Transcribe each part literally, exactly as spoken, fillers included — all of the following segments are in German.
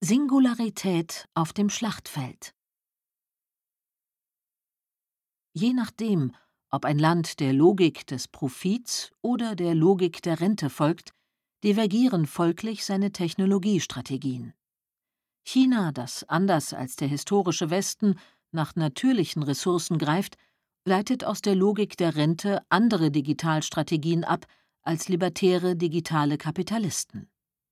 Singularität auf dem Schlachtfeld. Je nachdem, ob ein Land der Logik des Profits oder der Logik der Rente folgt, divergieren folglich seine Technologiestrategien. China, das anders als der historische Westen nach natürlichen Ressourcen greift, leitet aus der Logik der Rente andere Digitalstrategien ab als libertäre digitale Kapitalisten.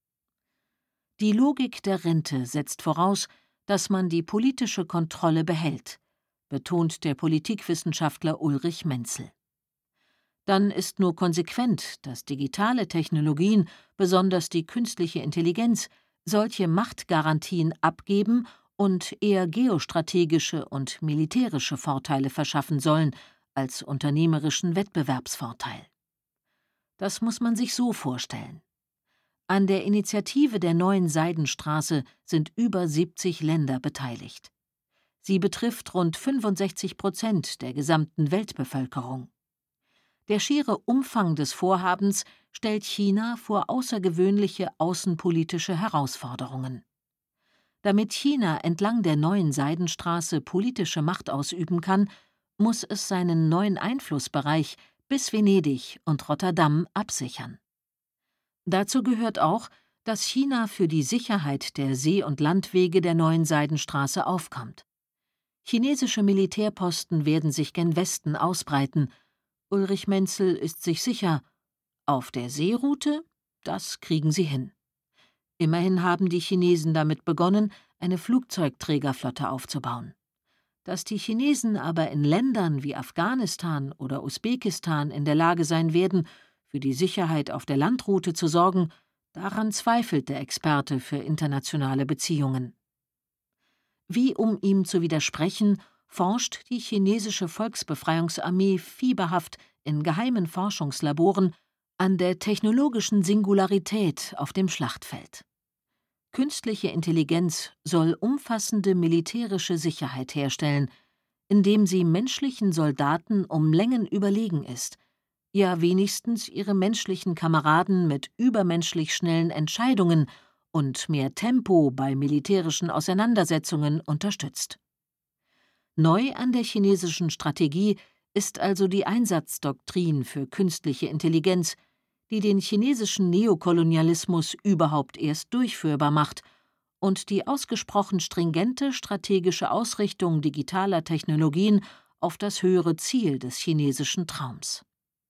Die Logik der Rente setzt voraus, dass man die politische Kontrolle behält, betont der Politikwissenschaftler Ulrich Menzel. Dann ist nur konsequent, dass digitale Technologien, besonders die künstliche Intelligenz, solche Machtgarantien abgeben und eher geostrategische und militärische Vorteile verschaffen sollen als unternehmerischen Wettbewerbsvorteil. Das muss man sich so vorstellen. An der Initiative der neuen Seidenstraße sind über siebzig Länder beteiligt. Sie betrifft rund fünfundsechzig Prozent der gesamten Weltbevölkerung. Der schiere Umfang des Vorhabens stellt China vor außergewöhnliche außenpolitische Herausforderungen. Damit China entlang der neuen Seidenstraße politische Macht ausüben kann, muss es seinen neuen Einflussbereich bis Venedig und Rotterdam absichern. Dazu gehört auch, dass China für die Sicherheit der See- und Landwege der neuen Seidenstraße aufkommt. Chinesische Militärposten werden sich gen Westen ausbreiten. Ulrich Menzel ist sich sicher, auf der Seeroute, das kriegen sie hin. Immerhin haben die Chinesen damit begonnen, eine Flugzeugträgerflotte aufzubauen. Dass die Chinesen aber in Ländern wie Afghanistan oder Usbekistan in der Lage sein werden, für die Sicherheit auf der Landroute zu sorgen, daran zweifelt der Experte für internationale Beziehungen. Wie um ihm zu widersprechen, forscht die chinesische Volksbefreiungsarmee fieberhaft in geheimen Forschungslaboren an der technologischen Singularität auf dem Schlachtfeld. Künstliche Intelligenz soll umfassende militärische Sicherheit herstellen, indem sie menschlichen Soldaten um Längen überlegen ist, ja wenigstens ihre menschlichen Kameraden mit übermenschlich schnellen Entscheidungen und mehr Tempo bei militärischen Auseinandersetzungen unterstützt. Neu an der chinesischen Strategie ist also die Einsatzdoktrin für künstliche Intelligenz, die den chinesischen Neokolonialismus überhaupt erst durchführbar macht und die ausgesprochen stringente strategische Ausrichtung digitaler Technologien auf das höhere Ziel des chinesischen Traums.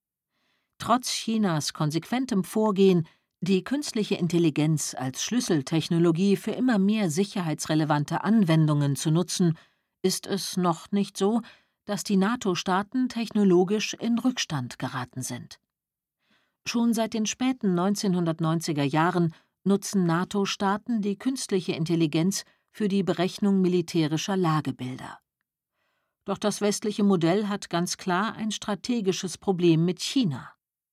Trotz Chinas konsequentem Vorgehen, die künstliche Intelligenz als Schlüsseltechnologie für immer mehr sicherheitsrelevante Anwendungen zu nutzen, ist es noch nicht so, dass die NATO-Staaten technologisch in Rückstand geraten sind. Schon seit den späten neunzehnhundertneunziger Jahren nutzen NATO-Staaten die künstliche Intelligenz für die Berechnung militärischer Lagebilder. Doch das westliche Modell hat ganz klar ein strategisches Problem mit China.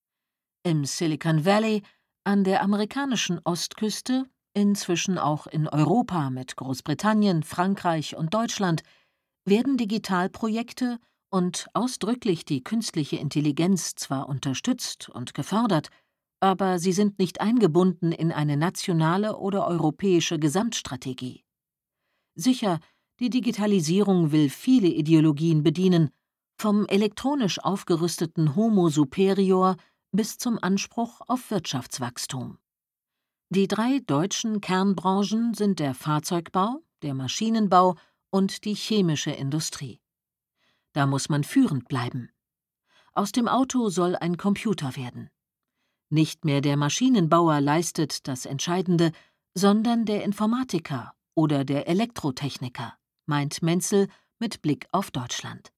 Im Silicon Valley, an der amerikanischen Ostküste, inzwischen auch in Europa mit Großbritannien, Frankreich und Deutschland, werden Digitalprojekte und ausdrücklich die künstliche Intelligenz zwar unterstützt und gefördert, aber sie sind nicht eingebunden in eine nationale oder europäische Gesamtstrategie. Sicher, die Digitalisierung will viele Ideologien bedienen, vom elektronisch aufgerüsteten Homo superior bis zum Anspruch auf Wirtschaftswachstum. Die drei deutschen Kernbranchen sind der Fahrzeugbau, der Maschinenbau und die chemische Industrie. Da muss man führend bleiben. Aus dem Auto soll ein Computer werden. Nicht mehr der Maschinenbauer leistet das Entscheidende, sondern der Informatiker oder der Elektrotechniker, meint Menzel mit Blick auf Deutschland.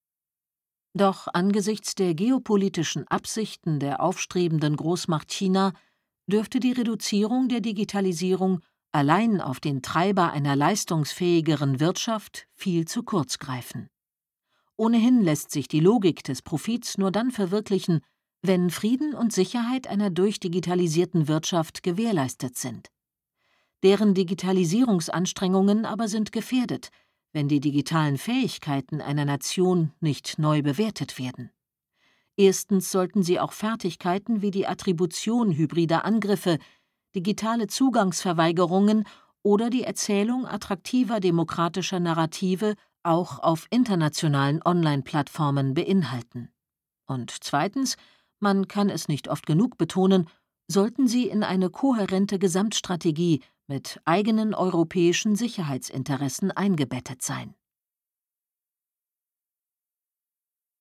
Doch angesichts der geopolitischen Absichten der aufstrebenden Großmacht China dürfte die Reduzierung der Digitalisierung allein auf den Treiber einer leistungsfähigeren Wirtschaft viel zu kurz greifen. Ohnehin lässt sich die Logik des Profits nur dann verwirklichen, wenn Frieden und Sicherheit einer durchdigitalisierten Wirtschaft gewährleistet sind. Deren Digitalisierungsanstrengungen aber sind gefährdet, wenn die digitalen Fähigkeiten einer Nation nicht neu bewertet werden. Erstens sollten sie auch Fertigkeiten wie die Attribution hybrider Angriffe, digitale Zugangsverweigerungen oder die Erzählung attraktiver demokratischer Narrative auch auf internationalen Online-Plattformen beinhalten. Und zweitens, man kann es nicht oft genug betonen, sollten sie in eine kohärente Gesamtstrategie mit eigenen europäischen Sicherheitsinteressen eingebettet sein.